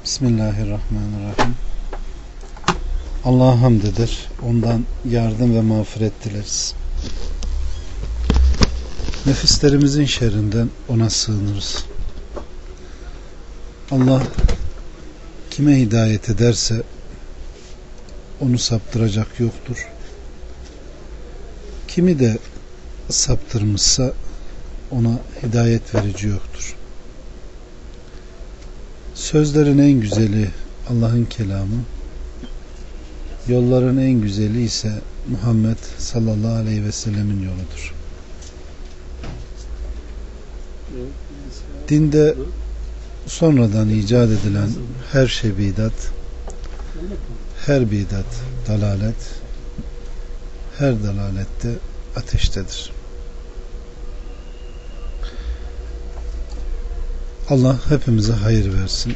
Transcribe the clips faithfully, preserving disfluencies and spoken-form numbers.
Bismillahirrahmanirrahim. Allah'a hamd eder. Ondan yardım ve mağfiret dileriz. Nefislerimizin şerrinden ona sığınırız. Allah kime hidayet ederse onu saptıracak yoktur. Kimi de saptırmışsa ona hidayet verici yoktur. Sözlerin en güzeli Allah'ın kelamı, yolların en güzeli ise Muhammed sallallahu aleyhi ve sellemin yoludur. Dinde sonradan icat edilen her şey bidat, her bidat dalalet, her dalalette ateştedir. Allah hepimize hayır versin.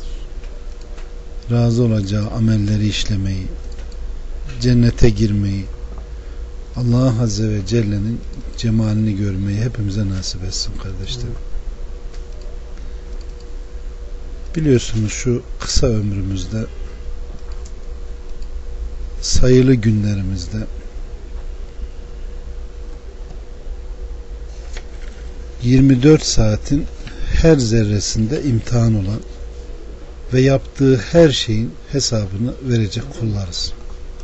Razı olacağı amelleri işlemeyi, cennete girmeyi, Allah Azze ve Celle'nin cemalini görmeyi hepimize nasip etsin kardeşlerim. Biliyorsunuz şu kısa ömrümüzde, sayılı günlerimizde yirmi dört saatin her zerresinde imtihan olan ve yaptığı her şeyin hesabını verecek kullarız.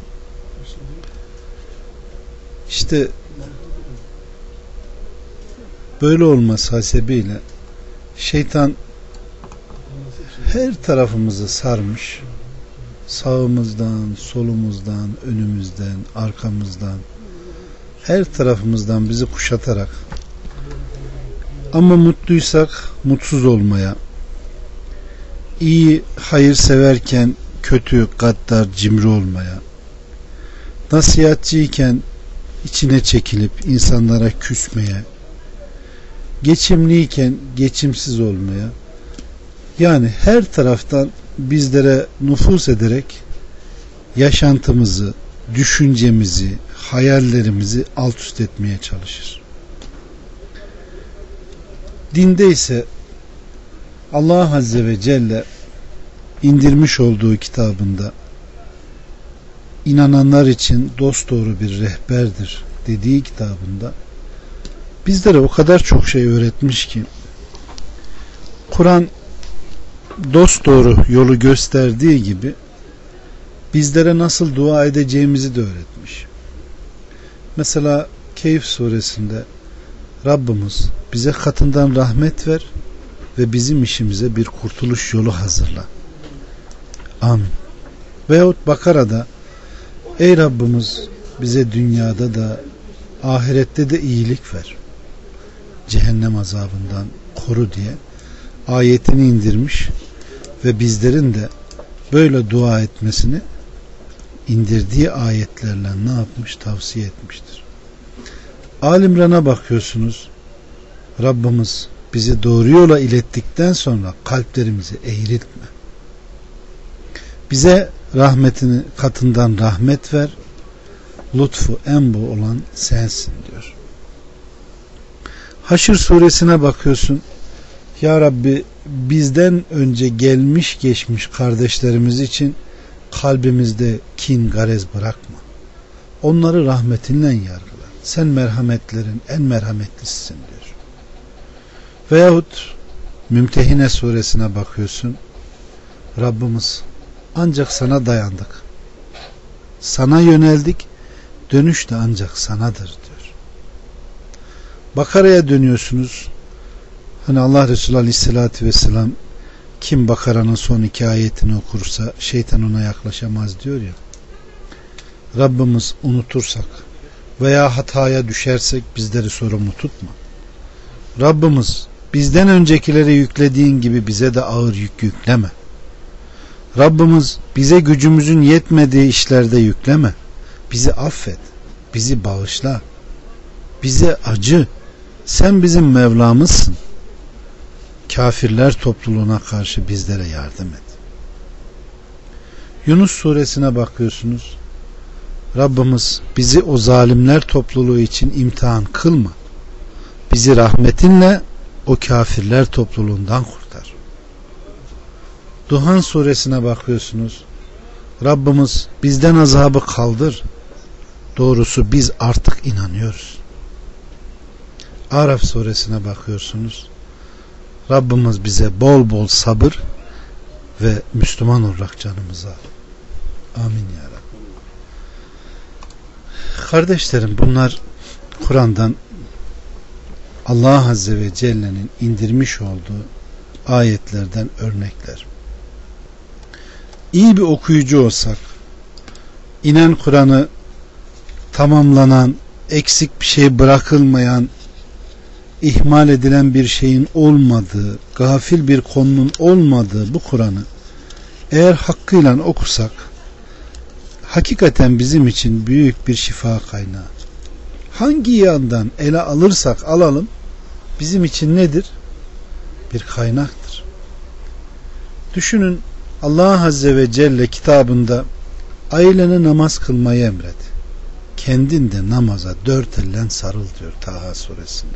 İşte böyle olması hasebiyle şeytan her tarafımızı sarmış, sağımızdan, solumuzdan, önümüzden, arkamızdan, her tarafımızdan bizi kuşatarak ama mutluysak mutsuz olmaya, iyi hayır severken kötü, gaddar, cimri olmaya, nasihatçıyken içine çekilip insanlara küsmeye, geçimliyken geçimsiz olmaya, yani her taraftan bizlere nüfuz ederek yaşantımızı, düşüncemizi, hayallerimizi alt üst etmeye çalışır. Dinde ise Allah Azze ve Celle indirmiş olduğu kitabında inananlar için dosdoğru bir rehberdir dediği kitabında bizlere o kadar çok şey öğretmiş ki, Kur'an dosdoğru yolu gösterdiği gibi bizlere nasıl dua edeceğimizi de öğretmiş. Mesela Kehf suresinde Rabbimiz bize katından rahmet ver ve bizim işimize bir kurtuluş yolu hazırla. Amin. Veyahut Bakara'da ey Rabbimiz bize dünyada da ahirette de iyilik ver, cehennem azabından koru diye ayetini indirmiş ve bizlerin de böyle dua etmesini indirdiği ayetlerle ne yapmış? Tavsiye etmiştir. Alimran'a bakıyorsunuz, Rabbimiz bizi doğru yola ilettikten sonra kalplerimizi eğritme. Bize rahmetini katından rahmet ver, lütfu en bol olan sensin diyor. Haşr suresine bakıyorsun, Ya Rabbi bizden önce gelmiş geçmiş kardeşlerimiz için kalbimizde kin, garez bırakma. Onları rahmetinle yargıla. Sen merhametlerin en merhametlisisin diyor. Veyahut Mümtehine suresine bakıyorsun, Rabbimiz ancak sana dayandık, sana yöneldik, dönüş de ancak sanadır diyor. Bakara'ya dönüyorsunuz, hani Allah Resulü Aleyhisselatü Vesselam kim Bakara'nın son iki ayetini okursa şeytan ona yaklaşamaz diyor ya. Rabbimiz unutursak veya hataya düşersek bizleri sorumlu tutma. Rabbimiz bizden öncekilere yüklediğin gibi bize de ağır yük yükleme. Rabbimiz bize gücümüzün yetmediği işlerde yükleme. Bizi affet, bizi bağışla, bize acı. Sen bizim Mevlamızsın. Kafirler topluluğuna karşı bizlere yardım et. Yunus suresine bakıyorsunuz, Rabbimiz bizi o zalimler topluluğu için imtihan kılma. Bizi rahmetinle o kafirler topluluğundan kurtar. Duhan suresine bakıyorsunuz. Rabbimiz bizden azabı kaldır. Doğrusu biz artık inanıyoruz. Araf suresine bakıyorsunuz. Rabbimiz bize bol bol sabır ve Müslüman olarak canımıza al. Amin ya Rabbi. Kardeşlerim, bunlar Kur'an'dan Allah Azze ve Celle'nin indirmiş olduğu ayetlerden örnekler. İyi bir okuyucu olsak, inen Kur'an'ı tamamlanan, eksik bir şey bırakılmayan, ihmal edilen bir şeyin olmadığı, gafil bir konunun olmadığı bu Kur'an'ı eğer hakkıyla okusak, hakikaten bizim için büyük bir şifa kaynağı. Hangi yandan ele alırsak alalım, bizim için nedir? Bir kaynaktır. Düşünün, Allah Azze ve Celle kitabında ailene namaz kılmayı emret. Kendin de namaza dört ellen sarıl diyor Taha suresinde.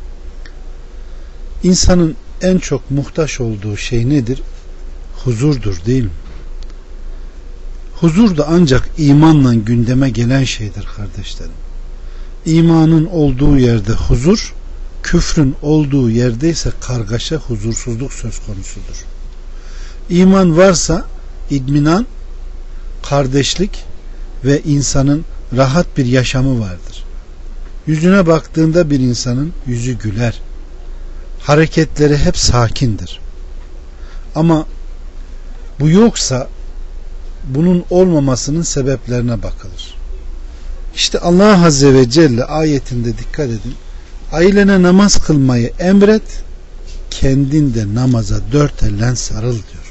İnsanın en çok muhtaç olduğu şey nedir? Huzurdur, değil mi? Huzur da ancak imanla gündeme gelen şeydir kardeşlerim. İmanın olduğu yerde huzur, küfrün olduğu yerde ise kargaşa, huzursuzluk söz konusudur. İman varsa idminan, kardeşlik ve insanın rahat bir yaşamı vardır. Yüzüne baktığında bir insanın yüzü güler. Hareketleri hep sakindir. Ama bu yoksa bunun olmamasının sebeplerine bakılır. İşte Allah Azze ve Celle ayetinde dikkat edin. Ailene namaz kılmayı emret, kendin de namaza dört ellen sarıl diyor.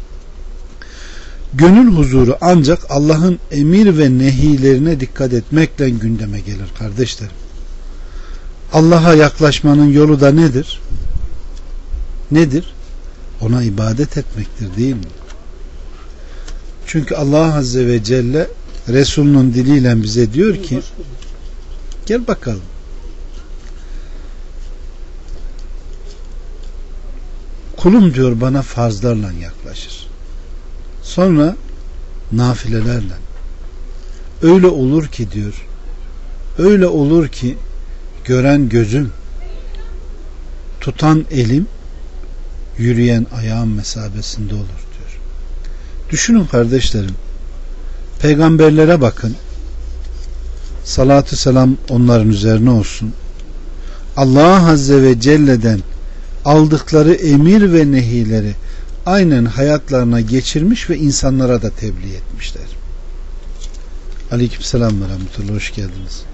Gönül huzuru ancak Allah'ın emir ve nehilerine dikkat etmekle gündeme gelir kardeşlerim. Allah'a yaklaşmanın yolu da nedir? Nedir? Ona ibadet etmektir, değil mi? Çünkü Allah Azze ve Celle Resulünün diliyle bize diyor ki, gel bakalım. Kulum diyor bana farzlarla yaklaşır. Sonra nafilelerle. Öyle olur ki diyor, öyle olur ki gören gözüm, tutan elim, yürüyen ayağım mesabesinde olur diyor. Düşünün kardeşlerim, peygamberlere bakın, salatü selam onların üzerine olsun. Allah Azze ve Celle'den aldıkları emir ve nehileri aynen hayatlarına geçirmiş ve insanlara da tebliğ etmişler. Aleykümselam ve rahmetullah, hoş geldiniz.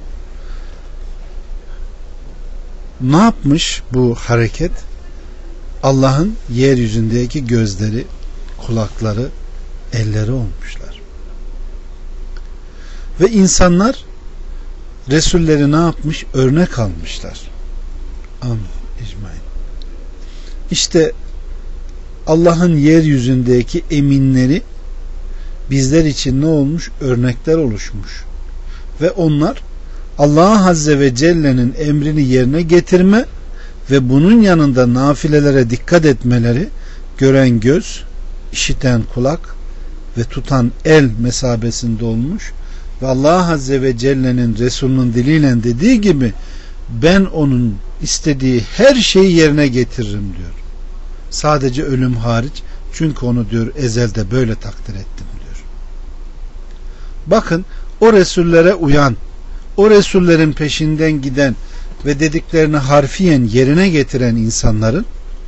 Ne yapmış bu hareket? Allah'ın yeryüzündeki gözleri, kulakları, elleri olmuşlar. Ve insanlar Resulleri ne yapmış? Örnek almışlar. Amin. İcmain. İşte Allah'ın yeryüzündeki eminleri bizler için ne olmuş? Örnekler oluşmuş. Ve onlar Allah Azze ve Celle'nin emrini yerine getirme ve bunun yanında nafilelere dikkat etmeleri, gören göz, işiten kulak ve tutan el mesabesinde olmuş ve Allah Azze ve Celle'nin Resulünün diliyle dediği gibi ben onun istediği her şeyi yerine getiririm diyor. Sadece ölüm hariç, çünkü onu diyor ezelde böyle takdir ettim diyor. Bakın, o Resullere uyan, o Resullerin peşinden giden ve dediklerini harfiyen yerine getiren insanların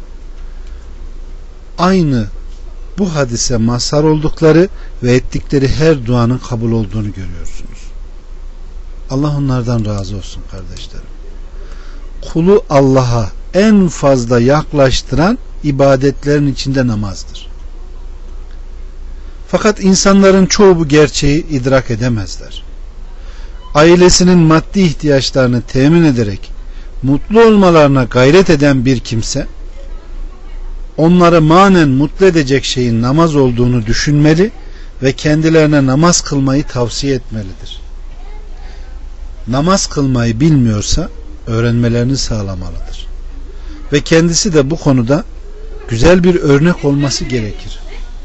aynı bu hadise mazhar oldukları ve ettikleri her duanın kabul olduğunu görüyorsunuz. Allah onlardan razı olsun kardeşlerim. Kulu Allah'a en fazla yaklaştıran ibadetlerin içinde namazdır. Fakat insanların çoğu bu gerçeği idrak edemezler. Ailesinin maddi ihtiyaçlarını temin ederek mutlu olmalarına gayret eden bir kimse, onları manen mutlu edecek şeyin namaz olduğunu düşünmeli ve kendilerine namaz kılmayı tavsiye etmelidir. Namaz kılmayı bilmiyorsa öğrenmelerini sağlamalıdır. Ve kendisi de bu konuda güzel bir örnek olması gerekir.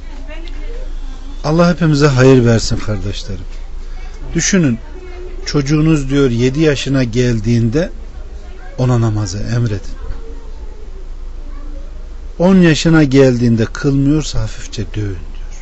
Allah hepimize hayır versin kardeşlerim. Düşünün, çocuğunuz diyor yedi yaşına geldiğinde ona namazı emredin. on yaşına geldiğinde kılmıyorsa hafifçe dövün diyor.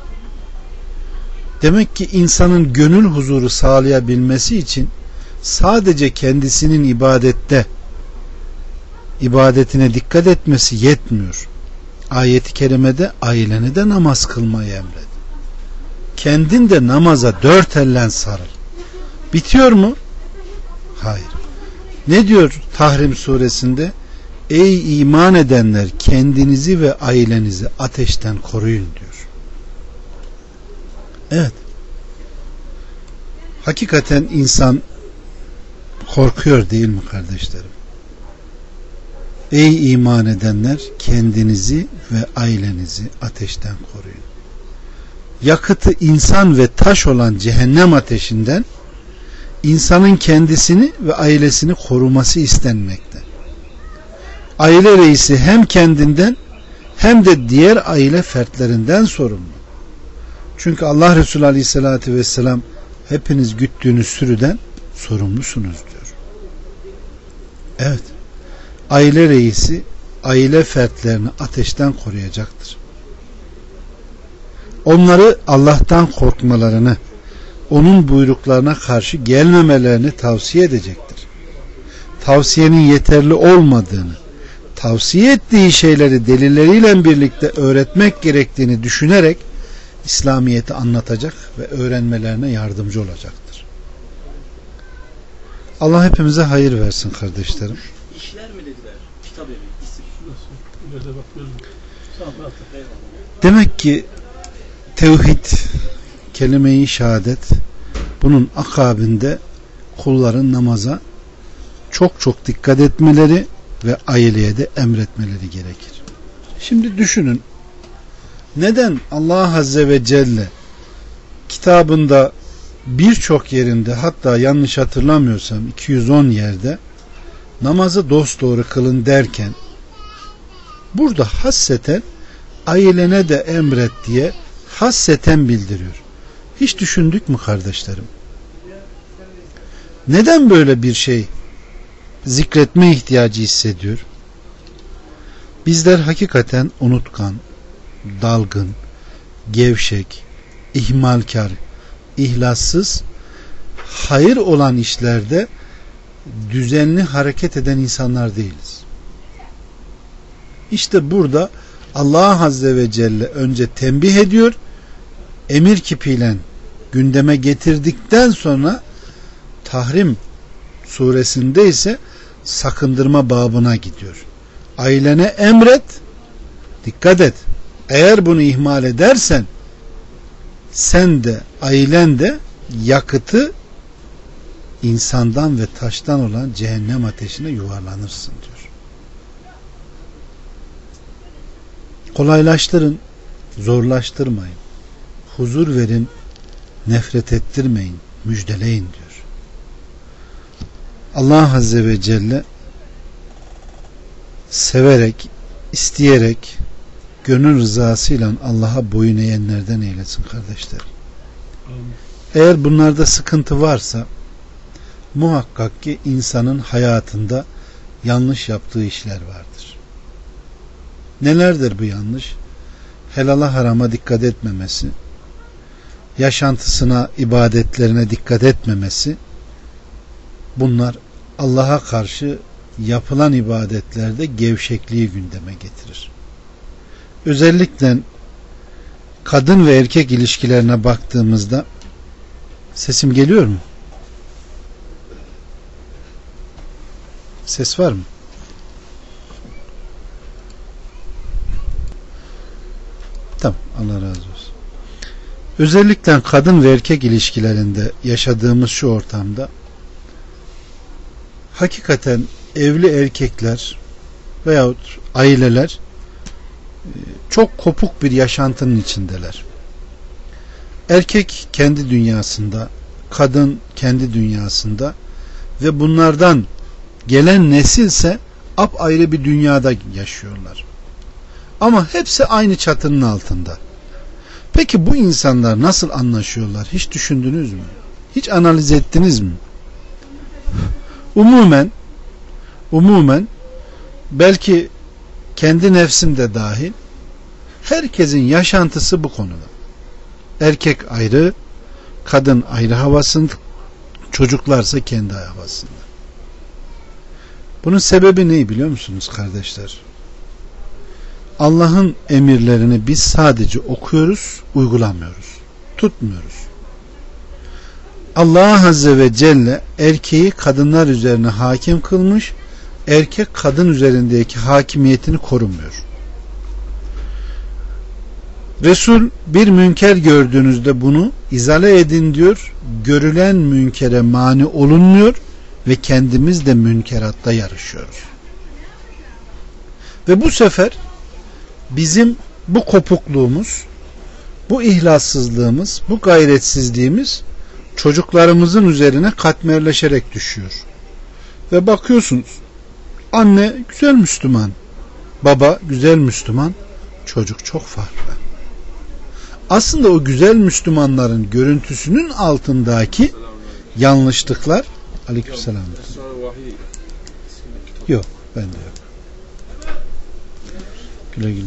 Demek ki insanın gönül huzuru sağlayabilmesi için sadece kendisinin ibadette ibadetine dikkat etmesi yetmiyor. Ayet-i kerimede aileni de namaz kılmayı emret. Kendin de namaza dört ellen sarıl. Bitiyor mu? Hayır. Ne diyor Tahrim suresinde? Ey iman edenler, kendinizi ve ailenizi ateşten koruyun diyor. Evet. Hakikaten insan korkuyor değil mi kardeşlerim? Ey iman edenler, kendinizi ve ailenizi ateşten koruyun. Yakıtı insan ve taş olan cehennem ateşinden insanın kendisini ve ailesini koruması istenmekte. Aile reisi hem kendinden hem de diğer aile fertlerinden sorumlu. Çünkü Allah Resulü Aleyhisselatü Vesselam hepiniz güttüğünüz sürüden sorumlusunuz diyor. Evet. Aile reisi aile fertlerini ateşten koruyacaktır. Onları Allah'tan korkmalarını, onun buyruklarına karşı gelmemelerini tavsiye edecektir. Tavsiyenin yeterli olmadığını, tavsiye ettiği şeyleri delilleriyle birlikte öğretmek gerektiğini düşünerek İslamiyet'i anlatacak ve öğrenmelerine yardımcı olacaktır. Allah hepimize hayır versin kardeşlerim. İşler mi dediler? Kitap evi, isim. Demek ki tevhid, kelime-i şehadet, bunun akabinde kulların namaza çok çok dikkat etmeleri ve aileye de emretmeleri gerekir. Şimdi düşünün, neden Allah Azze ve Celle kitabında birçok yerinde, hatta yanlış hatırlamıyorsam iki yüz on yerde namazı dosdoğru kılın derken burada hasseten ailene de emret diye hasseten bildiriyor. Hiç düşündük mü kardeşlerim? Neden böyle bir şey zikretme ihtiyacı hissediyor? Bizler hakikaten unutkan, dalgın, gevşek, ihmalkar, ihlassız, hayır olan işlerde düzenli hareket eden insanlar değiliz. İşte burada Allah Azze ve Celle önce tembih ediyor, emir kipiyle gündeme getirdikten sonra Tahrim suresinde ise sakındırma babına gidiyor. Ailene emret, dikkat et. Eğer bunu ihmal edersen sen de ailen de yakıtı insandan ve taştan olan cehennem ateşine yuvarlanırsın diyor. Kolaylaştırın, zorlaştırmayın. Huzur verin, nefret ettirmeyin, müjdeleyin diyor. Allah Azze ve Celle severek, isteyerek, gönül rızasıyla Allah'a boyun eğenlerden eylesin kardeşlerim. Eğer bunlarda sıkıntı varsa muhakkak ki insanın hayatında yanlış yaptığı işler vardır. Nelerdir bu yanlış? Helala harama dikkat etmemesi, yaşantısına, ibadetlerine dikkat etmemesi, bunlar Allah'a karşı yapılan ibadetlerde gevşekliği gündeme getirir. Özellikle kadın ve erkek ilişkilerine baktığımızda, sesim geliyor mu? Ses var mı? Tamam, Allah razı olsun. Özellikle kadın ve erkek ilişkilerinde yaşadığımız şu ortamda hakikaten evli erkekler veyahut aileler çok kopuk bir yaşantının içindeler. Erkek kendi dünyasında, kadın kendi dünyasında ve bunlardan gelen nesilse apayrı bir dünyada yaşıyorlar. Ama hepsi aynı çatının altında. Peki bu insanlar nasıl anlaşıyorlar? Hiç düşündünüz mü? Hiç analiz ettiniz mi? Umumen umumen belki kendi nefsim de dahil herkesin yaşantısı bu konuda. Erkek ayrı, kadın ayrı havasında, çocuklarsa kendi havasında. Bunun sebebi ne biliyor musunuz kardeşler? Allah'ın emirlerini biz sadece okuyoruz, uygulamıyoruz, tutmuyoruz. Allah Azze ve Celle erkeği kadınlar üzerine hakim kılmış, erkek kadın üzerindeki hakimiyetini korumuyor. Resul bir münker gördüğünüzde bunu izale edin diyor, görülen münkere mani olunmuyor ve kendimiz de münkeratta yarışıyoruz. Ve bu sefer bizim bu kopukluğumuz, bu ihlassızlığımız, bu gayretsizliğimiz çocuklarımızın üzerine katmerleşerek düşüyor. Ve bakıyorsunuz, anne güzel Müslüman, baba güzel Müslüman, çocuk çok farklı. Aslında o güzel Müslümanların görüntüsünün altındaki yanlışlıklar. Aleykümselam. Yok, bende yok. Güle güle.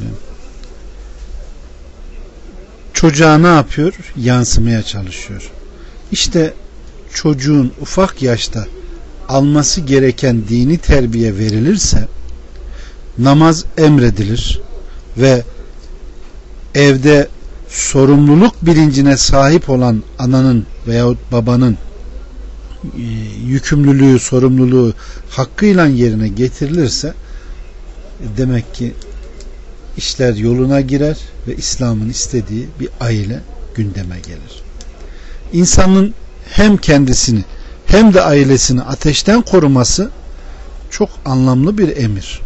Çocuğa ne yapıyor? Yansımaya çalışıyor. İşte çocuğun ufak yaşta alması gereken dini terbiye verilirse, namaz emredilir ve evde sorumluluk bilincine sahip olan ananın veyahut babanın e, yükümlülüğü, sorumluluğu hakkıyla yerine getirilirse, demek ki işler yoluna girer ve İslam'ın istediği bir aile gündeme gelir. İnsanın hem kendisini hem de ailesini ateşten koruması çok anlamlı bir emir.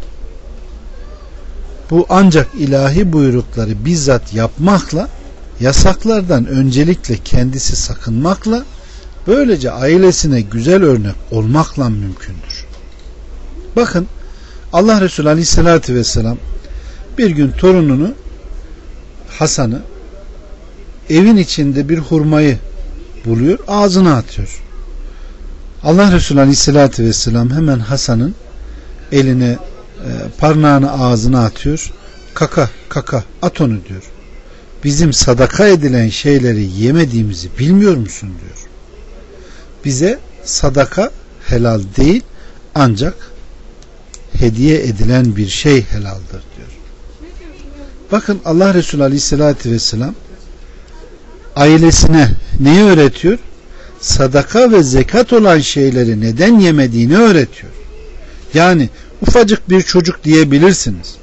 Bu ancak ilahi buyrukları bizzat yapmakla, yasaklardan öncelikle kendisi sakınmakla, böylece ailesine güzel örnek olmakla mümkündür. Bakın, Allah Resulü Aleyhisselatü Vesselam bir gün torununu Hasan'ı evin içinde bir hurmayı buluyor, ağzına atıyor. Allah Resulü Aleyhisselatü Vesselam hemen Hasan'ın eline e, parmağını ağzına atıyor. Kaka kaka at onu diyor. Bizim sadaka edilen şeyleri yemediğimizi bilmiyor musun diyor. Bize sadaka helal değil, ancak hediye edilen bir şey helaldir diyor. Bakın Allah Resulü Aleyhisselatü Vesselam ailesine neyi öğretiyor? Sadaka ve zekat olan şeyleri neden yemediğini öğretiyor. Yani ufacık bir çocuk diyebilirsiniz.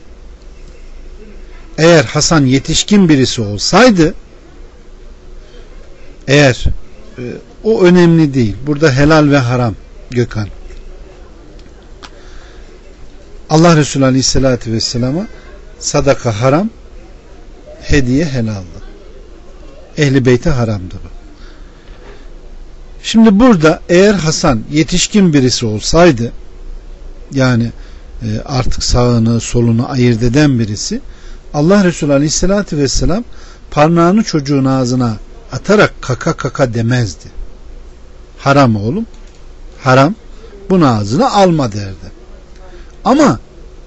Eğer Hasan yetişkin birisi olsaydı, eğer e, o önemli değil. Burada helal ve haram Gökhan. Allah Resulü Aleyhisselatü Vesselam'a sadaka haram, hediye helaldi. Ehli beyte haramdı bu. Şimdi burada eğer Hasan yetişkin birisi olsaydı, yani e, artık sağını solunu ayırt eden birisi, Allah Resulü Aleyhisselatü Vesselam parmağını çocuğun ağzına atarak kaka kaka demezdi. Haram oğlum, haram, bunu ağzına alma derdi. Ama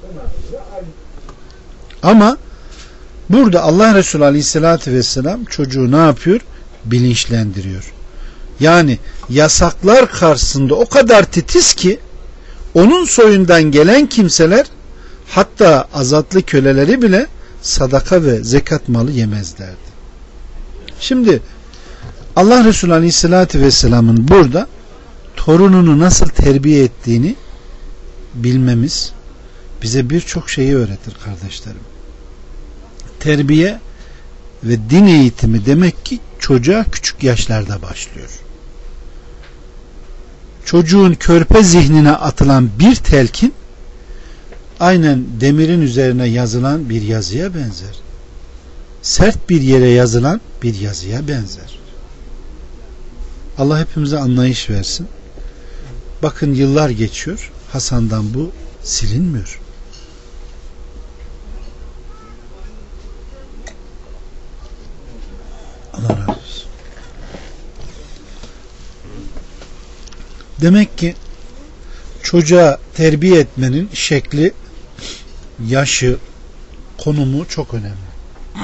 ama burada Allah Resulü Aleyhisselatü Vesselam çocuğu ne yapıyor? Bilinçlendiriyor. Yani yasaklar karşısında o kadar titiz ki onun soyundan gelen kimseler, hatta azatlı köleleri bile sadaka ve zekat malı yemezlerdi. Şimdi Allah Resulü Aleyhisselatü Vesselam'ın burada torununu nasıl terbiye ettiğini bilmemiz bize birçok şeyi öğretir kardeşlerim. Terbiye ve din eğitimi demek ki çocuğa küçük yaşlarda başlıyor. Çocuğun körpe zihnine atılan bir telkin aynen demirin üzerine yazılan bir yazıya benzer. Sert bir yere yazılan bir yazıya benzer. Allah hepimize anlayış versin. Bakın yıllar geçiyor, Hasan'dan bu silinmiyor. Demek ki çocuğa terbiye etmenin şekli, yaşı, konumu çok önemli.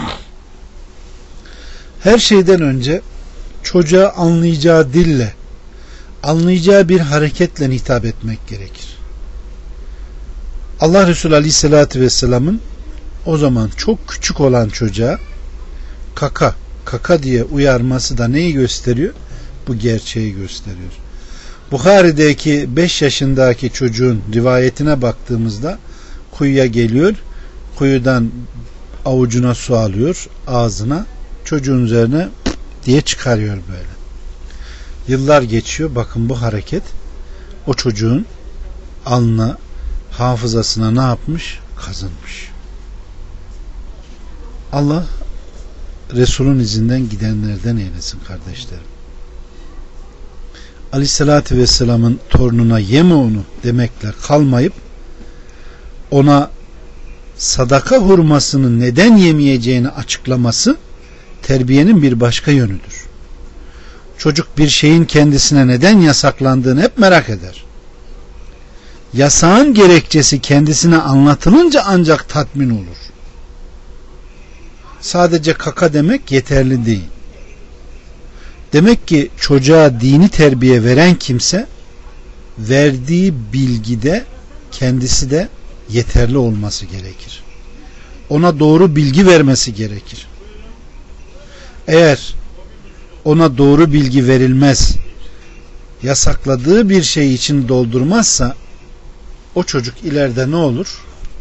Her şeyden önce çocuğa anlayacağı dille, anlayacağı bir hareketle hitap etmek gerekir. Allah Resulü Aleyhisselatü Vesselam'ın o zaman çok küçük olan çocuğa kaka, kaka diye uyarması da neyi gösteriyor? Bu gerçeği gösteriyor. Bukhari'deki beş yaşındaki çocuğun rivayetine baktığımızda kuyuya geliyor, kuyudan avucuna su alıyor, ağzına, çocuğun üzerine diye çıkarıyor böyle. Yıllar geçiyor, bakın bu hareket o çocuğun alnına, hafızasına ne yapmış? Kazınmış. Allah Resul'ün izinden gidenlerden eylesin kardeşlerim. Aleyhissalatü Vesselam'ın torununa yeme onu demekle kalmayıp ona sadaka hurmasını neden yemeyeceğini açıklaması terbiyenin bir başka yönüdür. Çocuk bir şeyin kendisine neden yasaklandığını hep merak eder. Yasağın gerekçesi kendisine anlatılınca ancak tatmin olur. Sadece kaka demek yeterli değil. Demek ki çocuğa dini terbiye veren kimse verdiği bilgide kendisi de yeterli olması gerekir. Ona doğru bilgi vermesi gerekir. Eğer ona doğru bilgi verilmez, yasakladığı bir şey için doldurmazsa o çocuk ileride ne olur?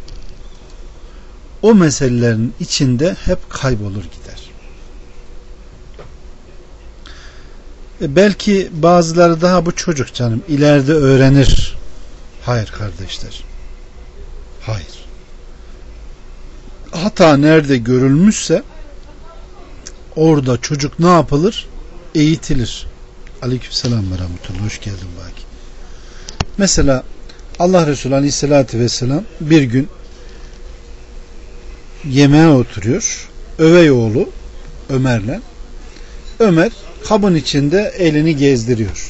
O meselelerin içinde hep kaybolur gider. E belki bazıları daha bu çocuk canım ileride öğrenir. Hayır kardeşler. Hayır. Hata nerede görülmüşse orada çocuk ne yapılır? Eğitilir. Aleykümselam ve rahmetullah. Hoş geldin baki. Mesela Allah Resulü Aleyhisselatü Vesselam bir gün yemeğe oturuyor. Övey oğlu Ömer'le. Ömer kabın içinde elini gezdiriyor.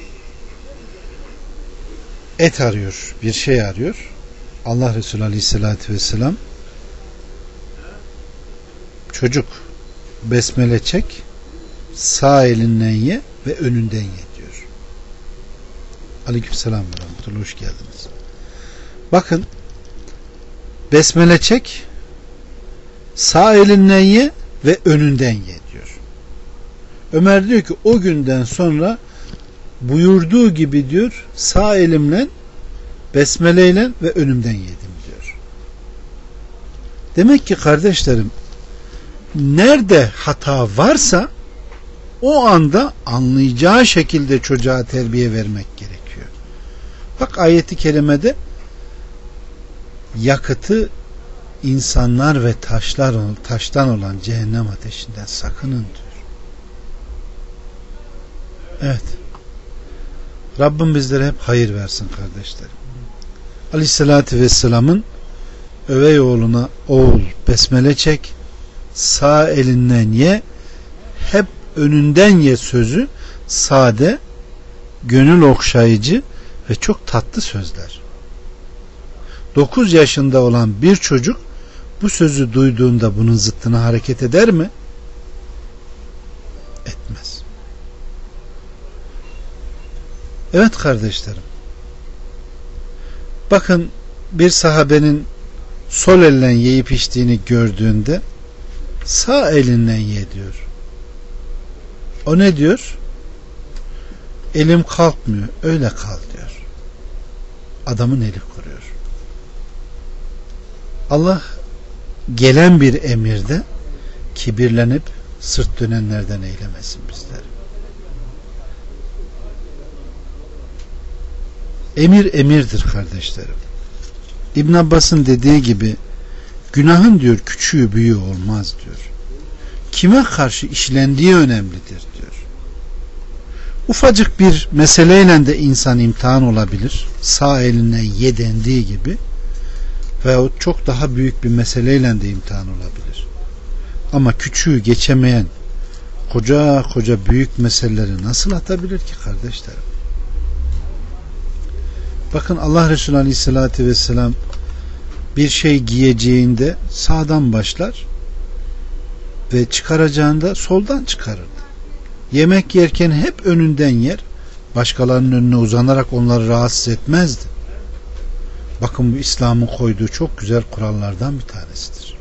Et arıyor. Bir şey arıyor. Allah Resulü Aleyhisselatü Vesselam çocuk besmele çek, sağ elinden ye ve önünden ye diyor. Aleykümselam ve rahmetullah. Hoş geldiniz. Bakın besmele çek, sağ elinden ye ve önünden ye diyor. Ömer diyor ki o günden sonra buyurduğu gibi diyor sağ elimle besmeleyle ve önümden yedim diyor. Demek ki kardeşlerim nerede hata varsa o anda anlayacağı şekilde çocuğa terbiye vermek gerekiyor. Bak ayeti kerimede yakıtı insanlar ve taşlar taştan olan cehennem ateşinden sakının diyor. Evet. Rabbim bizlere hep hayır versin kardeşlerim. Aleyhissalatü Vesselam'ın övey oğluna oğul besmele çek, sağ elinden ye, hep önünden ye sözü sade, gönül okşayıcı ve çok tatlı sözler. dokuz yaşında olan bir çocuk bu sözü duyduğunda bunun zıttına hareket eder mi? Etmez. Evet kardeşlerim. Bakın bir sahabenin sol elle yiyip içtiğini gördüğünde sağ elinden ye diyor. O ne diyor? Elim kalkmıyor. Öyle kal diyor. Adamın eli kuruyor. Allah gelen bir emirde kibirlenip sırt dönenlerden eylemesin bizleri. Emir emirdir kardeşlerim. İbn Abbas'ın dediği gibi günahın diyor küçüğü büyüğü olmaz diyor. Kime karşı işlendiği önemlidir diyor. Ufacık bir meseleyle de insan imtihan olabilir. Sağ eline ye dendiği gibi veyahut çok daha büyük bir meseleyle de imtihan olabilir. Ama küçüğü geçemeyen koca koca büyük meseleleri nasıl atabilir ki kardeşlerim? Bakın Allah Resulü Aleyhisselatü Vesselam bir şey giyeceğinde sağdan başlar ve çıkaracağında soldan çıkarırdı. Yemek yerken hep önünden yer, başkalarının önüne uzanarak onları rahatsız etmezdi. Bakın bu İslam'ın koyduğu çok güzel kurallardan bir tanesidir.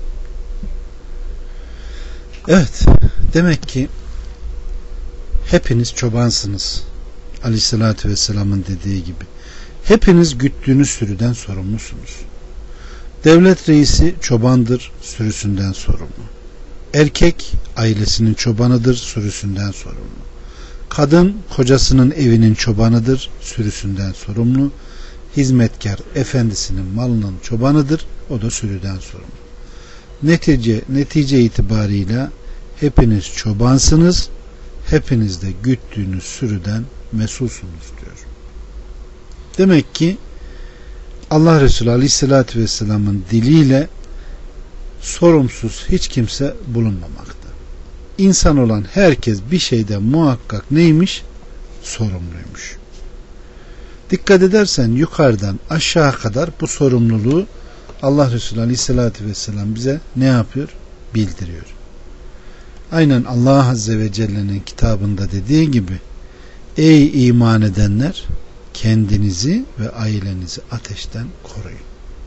Evet, demek ki hepiniz çobansınız. Aleyhissalatü Vesselam'ın dediği gibi. Hepiniz güttüğünüz sürüden sorumlusunuz. Devlet reisi çobandır, sürüsünden sorumlu. Erkek ailesinin çobanıdır, sürüsünden sorumlu. Kadın kocasının evinin çobanıdır, sürüsünden sorumlu. Hizmetkar efendisinin malının çobanıdır, o da sürüden sorumlu. Netice, netice itibarıyla hepiniz çobansınız, hepiniz de güttüğünüz sürüden mesulsunuz diyor. Demek ki Allah Resulü Aleyhisselatü Vesselam'ın diliyle sorumsuz hiç kimse bulunmamakta. İnsan olan herkes bir şeyde muhakkak neymiş? Sorumluymuş. Dikkat edersen yukarıdan aşağı kadar bu sorumluluğu Allah Resulü Aleyhisselatü Vesselam bize ne yapıyor? Bildiriyor. Aynen Allah Azze ve Celle'nin kitabında dediği gibi, ey iman edenler, kendinizi ve ailenizi ateşten koruyun.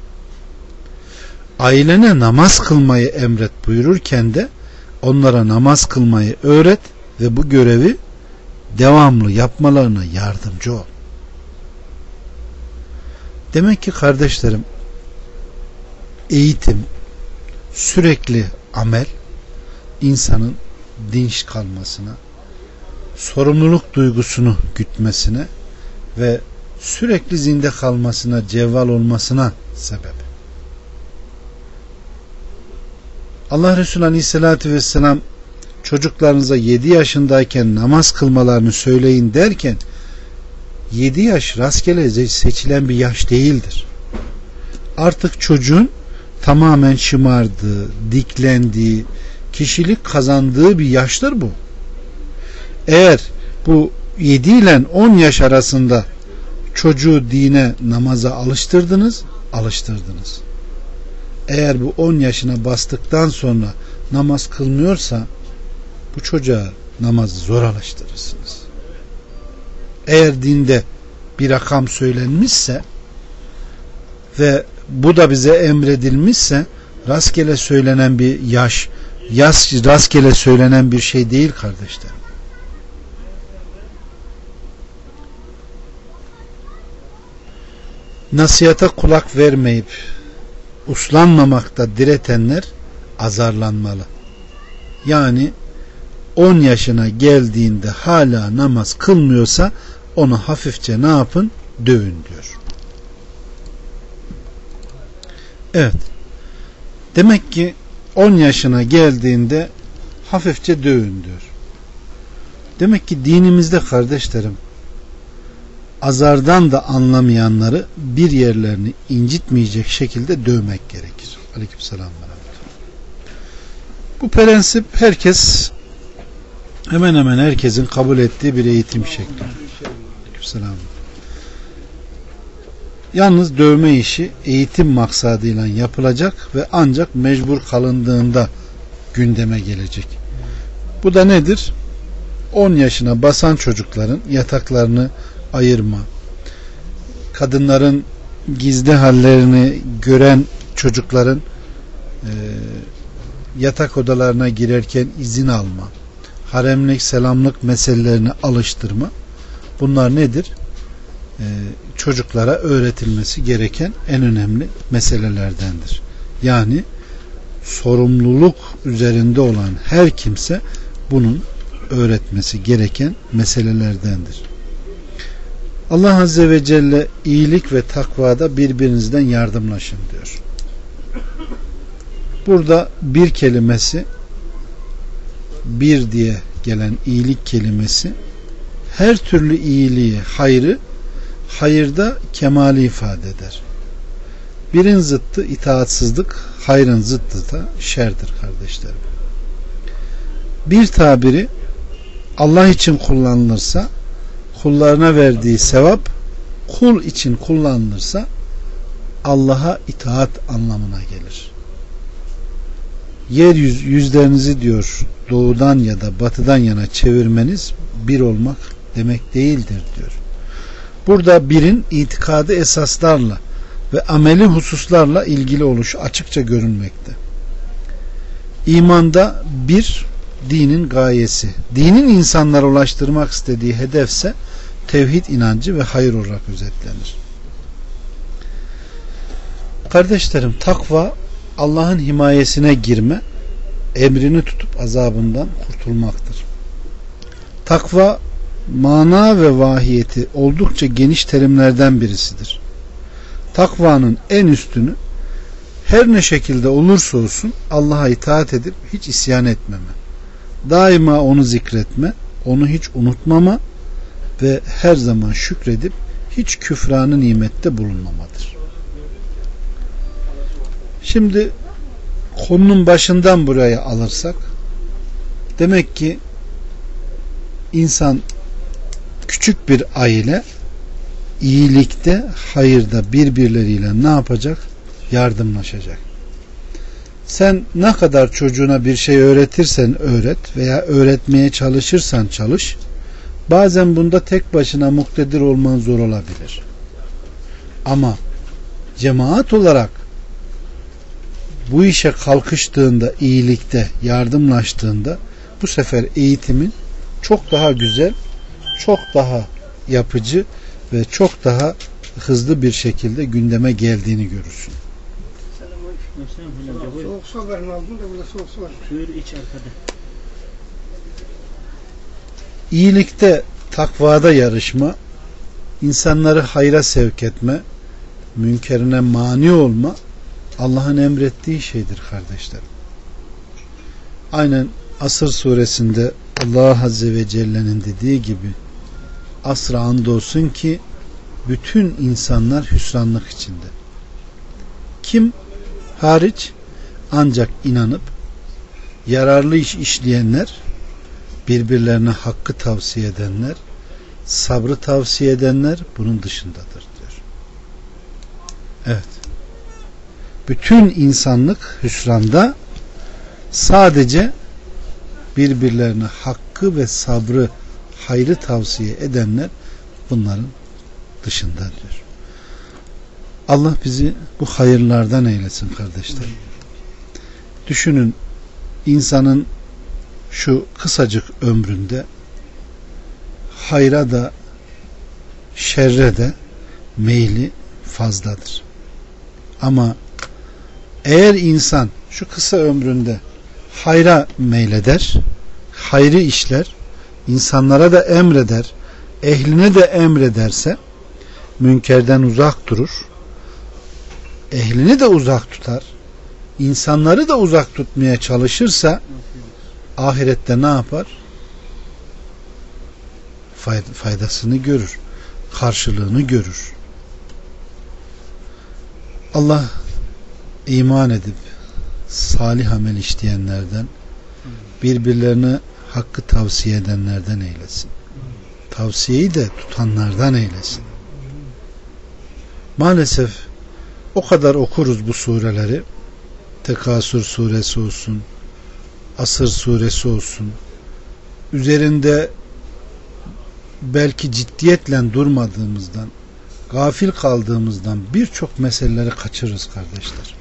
Ailene namaz kılmayı emret buyururken de onlara namaz kılmayı öğret ve bu görevi devamlı yapmalarına yardımcı ol. Demek ki kardeşlerim, eğitim, sürekli amel insanın dinç kalmasına, sorumluluk duygusunu gütmesine ve sürekli zinde kalmasına, cevval olmasına sebep. Allah Resulü Aleyhisselatü Vesselam çocuklarınıza yedi yaşındayken namaz kılmalarını söyleyin derken yedi yaş rastgele seçilen bir yaş değildir. Artık çocuğun tamamen şımardığı, diklendiği, kişilik kazandığı bir yaştır bu. Eğer bu yedi ile on yaş arasında çocuğu dine, namaza alıştırdınız, alıştırdınız. Eğer bu on yaşına bastıktan sonra namaz kılmıyorsa bu çocuğa namazı zor alıştırırsınız. Eğer dinde bir rakam söylenmişse ve bu da bize emredilmişse rastgele söylenen bir yaş, yaş rastgele söylenen bir şey değil kardeşlerim. Nasihata kulak vermeyip uslanmamakta diretenler azarlanmalı. Yani on yaşına geldiğinde hala namaz kılmıyorsa onu hafifçe ne yapın? Dövün diyor. Evet. Demek ki on yaşına geldiğinde hafifçe dövün diyor. Demek ki dinimizde kardeşlerim, azardan da anlamayanları bir yerlerini incitmeyecek şekilde dövmek gerekir. Aleykümselam ve rahmetullah. Bu prensip herkes, hemen hemen herkesin kabul ettiği bir eğitim şekli. Aleykümselam. Yalnız dövme işi eğitim maksadıyla yapılacak ve ancak mecbur kalındığında gündeme gelecek. Bu da nedir? on yaşına basan çocukların yataklarını ayırma, kadınların gizli hallerini gören çocukların e, yatak odalarına girerken izin alma, haremlik, selamlık meselelerini alıştırma, bunlar nedir? E, çocuklara öğretilmesi gereken en önemli meselelerdendir. Yani sorumluluk üzerinde olan her kimse bunun öğretmesi gereken meselelerdendir. Allah Azze ve Celle iyilik ve takvada birbirinizden yardımlaşın diyor. Burada bir kelimesi, bir diye gelen iyilik kelimesi her türlü iyiliği, hayrı, hayırda kemali ifade eder. Birin zıttı itaatsızlık, hayrın zıttı da şerdir kardeşlerim. Bir tabiri Allah için kullanılırsa kullarına verdiği sevap kul için kullanılırsa Allah'a itaat anlamına gelir. Yer yüz, yüzlerinizi diyor doğudan ya da batıdan yana çevirmeniz bir olmak demek değildir diyor. Burada birin itikadı esaslarla ve ameli hususlarla ilgili oluşu açıkça görünmekte. İmanda bir, dinin gayesi. Dinin insanlara ulaştırmak istediği hedefse tevhid inancı ve hayır olarak özetlenir. Kardeşlerim, takva Allah'ın himayesine girme, emrini tutup azabından kurtulmaktır. Takva mana ve vahiyeti oldukça geniş terimlerden birisidir. Takvanın en üstünü her ne şekilde olursa olsun Allah'a itaat edip hiç isyan etmeme, daima onu zikretme, onu hiç unutmama ve her zaman şükredip hiç küfranı nimette bulunmamadır. Şimdi konunun başından buraya alırsak, demek ki insan, küçük bir aile iyilikte, hayırda birbirleriyle ne yapacak? Yardımlaşacak. Sen ne kadar çocuğuna bir şey öğretirsen öğret veya öğretmeye çalışırsan çalış, bazen bunda tek başına muktedir olman zor olabilir. Ama cemaat olarak bu işe kalkıştığında, iyilikte yardımlaştığında bu sefer eğitimin çok daha güzel, çok daha yapıcı ve çok daha hızlı bir şekilde gündeme geldiğini görürsün. Soğuk su verin aldım da burada soğuk su var. Buyur iç arkada. İyilikte, takvada yarışma, insanları hayra sevk etme, münkerine mani olma Allah'ın emrettiği şeydir kardeşlerim. Aynen Asr suresinde Allah Azze ve Celle'nin dediği gibi, asra andolsun ki bütün insanlar hüsranlık içinde. Kim hariç? Ancak inanıp yararlı iş işleyenler, birbirlerine hakkı tavsiye edenler, sabrı tavsiye edenler bunun dışındadır diyor. Evet. Bütün insanlık hüsranda, sadece birbirlerine hakkı ve sabrı, hayrı tavsiye edenler bunların dışında diyor. Allah bizi bu hayırlardan eylesin kardeşler. Düşünün, insanın şu kısacık ömründe hayra da şerre de meyli fazladır. Ama eğer insan şu kısa ömründe hayra meyleder, hayrı işler, insanlara da emreder, ehline de emrederse, münkerden uzak durur, ehlini de uzak tutar, insanları da uzak tutmaya çalışırsa, ahirette ne yapar? Faydasını görür, karşılığını görür. Allah iman edip salih amel işleyenlerden, birbirlerine hakkı tavsiye edenlerden eylesin. Tavsiyeyi de tutanlardan eylesin. Maalesef o kadar okuruz bu sureleri, Tekasür suresi olsun, Asr suresi olsun, üzerinde belki ciddiyetle durmadığımızdan, gafil kaldığımızdan birçok meseleleri kaçırırız kardeşler.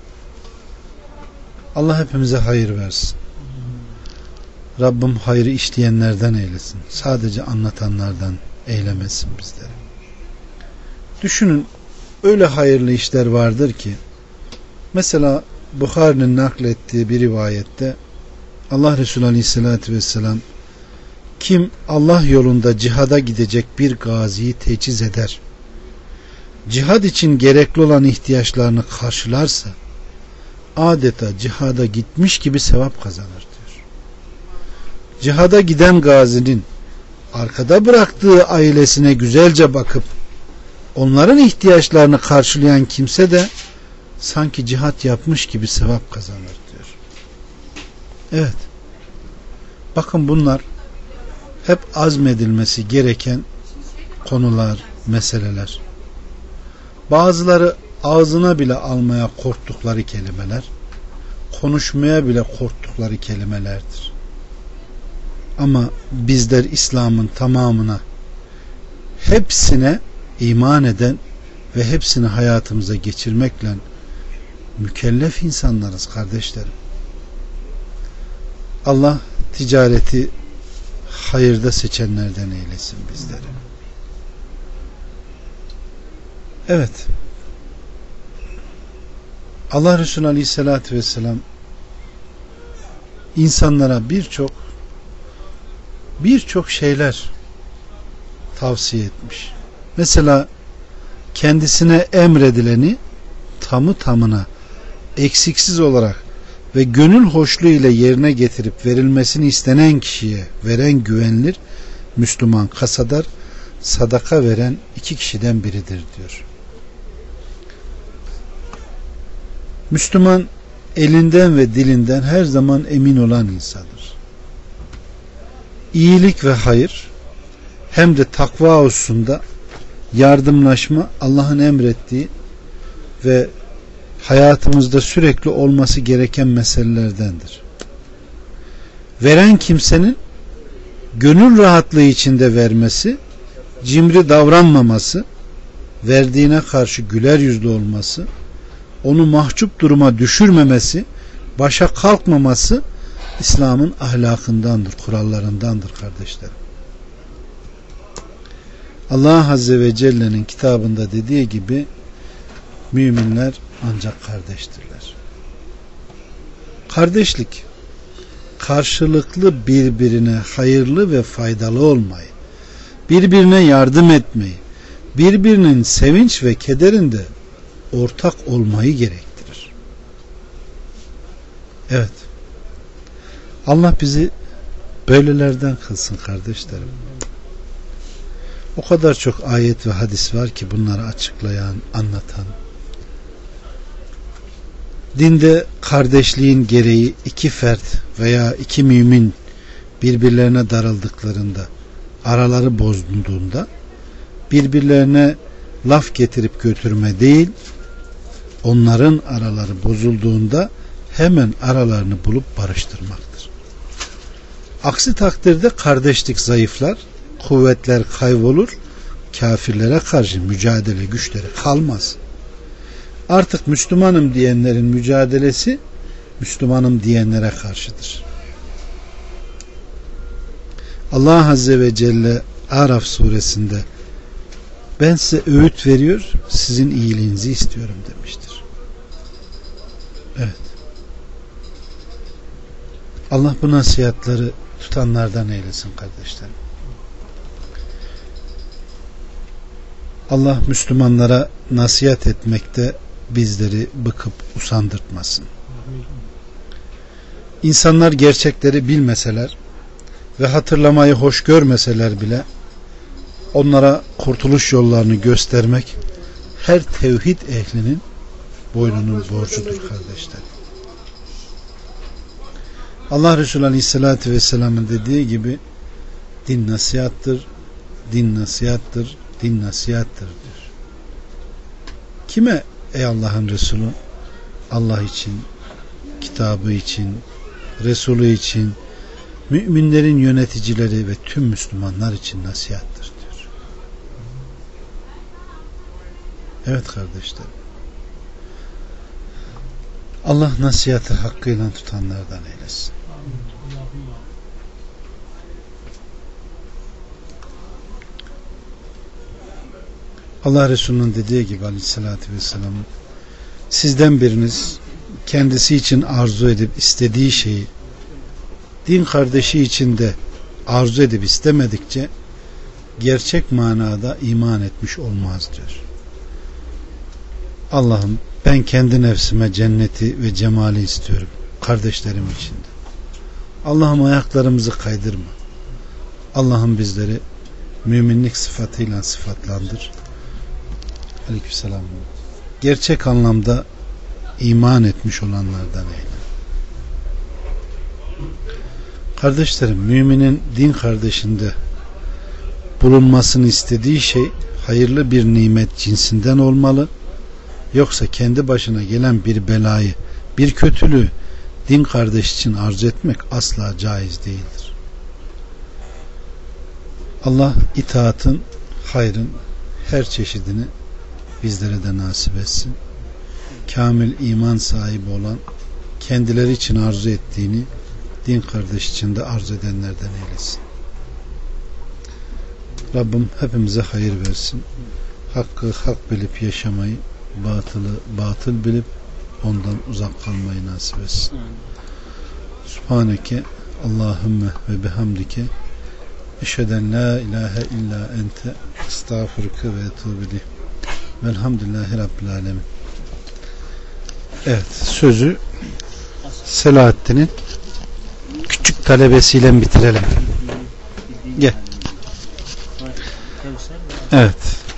Allah hepimize hayır versin. Rabbim hayrı işleyenlerden eylesin. Sadece anlatanlardan eylemesin bizleri. Düşünün, öyle hayırlı işler vardır ki, mesela Bukhari'nin naklettiği bir rivayette Allah Resulü Aleyhisselatü Vesselam, kim Allah yolunda cihada gidecek bir gaziyi teçhiz eder, cihad için gerekli olan ihtiyaçlarını karşılarsa, adeta cihada gitmiş gibi sevap kazanır diyor. Cihada giden gazinin arkada bıraktığı ailesine güzelce bakıp onların ihtiyaçlarını karşılayan kimse de sanki cihat yapmış gibi sevap kazanır diyor. Evet. Bakın, bunlar hep azmedilmesi gereken konular, meseleler. Bazıları ağzına bile almaya korktukları kelimeler, konuşmaya bile korktukları kelimelerdir. Ama bizler İslam'ın tamamına, hepsine iman eden ve hepsini hayatımıza geçirmekle mükellef insanlarız kardeşlerim. Allah ticareti hayırda seçenlerden eylesin bizleri. Evet. Allah Resulü Aleyhisselatü Vesselam insanlara birçok birçok şeyler tavsiye etmiş. Mesela kendisine emredileni tamı tamına eksiksiz olarak ve gönül hoşluğu ile yerine getirip verilmesini istenen kişiye veren güvenilir Müslüman kasadar, sadaka veren iki kişiden biridir diyor. Müslüman elinden ve dilinden her zaman emin olan insandır. İyilik ve hayır hem de takva hususunda yardımlaşma Allah'ın emrettiği ve hayatımızda sürekli olması gereken meselelerdendir. Veren kimsenin gönül rahatlığı içinde vermesi, cimri davranmaması, verdiğine karşı güler yüzlü olması, onu mahcup duruma düşürmemesi, başa kalkmaması İslam'ın ahlakındandır, kurallarındandır kardeşlerim. Allah Azze ve Celle'nin kitabında dediği gibi müminler ancak kardeştirler. Kardeşlik, karşılıklı birbirine hayırlı ve faydalı olmayı, birbirine yardım etmeyi, birbirinin sevinç ve kederinde ortak olmayı gerektirir. Evet. Allah bizi böylelerden kılsın kardeşlerim. O kadar çok ayet ve hadis var ki bunları açıklayan, anlatan. Dinde kardeşliğin gereği iki fert veya iki mümin birbirlerine darıldıklarında, araları bozulduğunda birbirlerine laf getirip götürme değil, onların araları bozulduğunda hemen aralarını bulup barıştırmaktır. Aksi takdirde kardeşlik zayıflar, kuvvetler kaybolur, kafirlere karşı mücadele güçleri kalmaz. Artık Müslümanım diyenlerin mücadelesi Müslümanım diyenlere karşıdır. Allah Azze ve Celle Araf suresinde ben size öğüt veriyor, sizin iyiliğinizi istiyorum demiştir. Evet. Allah bu nasihatleri tutanlardan eylesin kardeşlerim. Allah Müslümanlara nasihat etmekte bizleri bıkıp usandırtmasın. İnsanlar gerçekleri bilmeseler ve hatırlamayı hoş görmeseler bile onlara kurtuluş yollarını göstermek her tevhid ehlinin boynunun borcudur kardeşler. Allah Resulü Aleyhisselatü Vesselam'ın dediği gibi din nasihattır, din nasihattır, din nasihattır diyor. Kime ey Allah'ın Resulü? Allah için, kitabı için, Resulü için, müminlerin yöneticileri ve tüm Müslümanlar için nasihattır diyor. Evet kardeşlerim. Allah nasihatı hakkıyla tutanlardan eylesin. Allah Resulü'nün dediği gibi Aleyhisselatü Vesselam, sizden biriniz kendisi için arzu edip istediği şeyi din kardeşi için de arzu edip istemedikçe gerçek manada iman etmiş olmaz diyor. Allah'ım ben kendi nefsime cenneti ve cemali istiyorum kardeşlerim için de. Allah'ım ayaklarımızı kaydırma. Allah'ım bizleri müminlik sıfatıyla sıfatlandır. Aleykümselam. Gerçek anlamda iman etmiş olanlardan eyle. Kardeşlerim, müminin din kardeşinde bulunmasını istediği şey hayırlı bir nimet cinsinden olmalı. Yoksa kendi başına gelen bir belayı, bir kötülüğü din kardeş için arzu etmek asla caiz değildir. Allah itaatın, hayrın her çeşidini bizlere de nasip etsin. Kamil iman sahibi olan, kendileri için arzu ettiğini din kardeş için de arzu edenlerden eylesin. Rabbim hepimize hayır versin. Hakkı hak bilip yaşamayı, batılı batıl bilip ondan uzak kalmayı nasip etsin. Subhaneke Allahümme ve bihamdike eşheden la ilahe illa ente estağfurke ve etûbü velhamdülillahi rabbil alemin. Evet, sözü Selahaddin'in küçük talebesiyle bitirelim. Gel. Evet.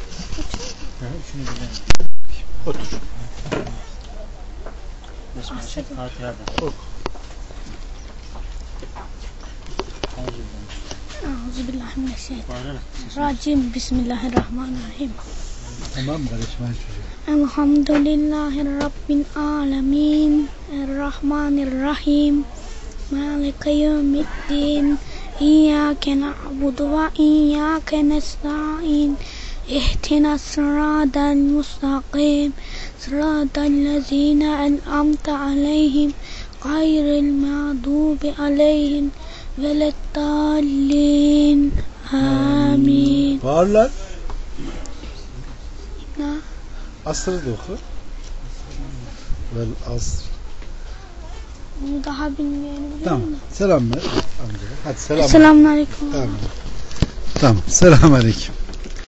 Otur. Euzubillahimineşşeytanirracim. Bismillahirrahmanirrahim. Tamam kardeşim. Elhamdülillahi Rabbil alemin. Errahmanirrahim. Malike yevmiddin. İyyâke na'budu ve iyyâke nesta'in. İhdina sıratal mustakim. Sıratal lezîne en'amte aleyhim. Gayril mağdubi aleyhim veleddallin. Amin. Bağırlar. Ne? Asr'ı da oku. Vel asr. Bunu daha bilmiyorum. Tamam. Selam ver. Hadi selam. Selamünaleyküm. Tamam. Tamam. Selamünaleyküm.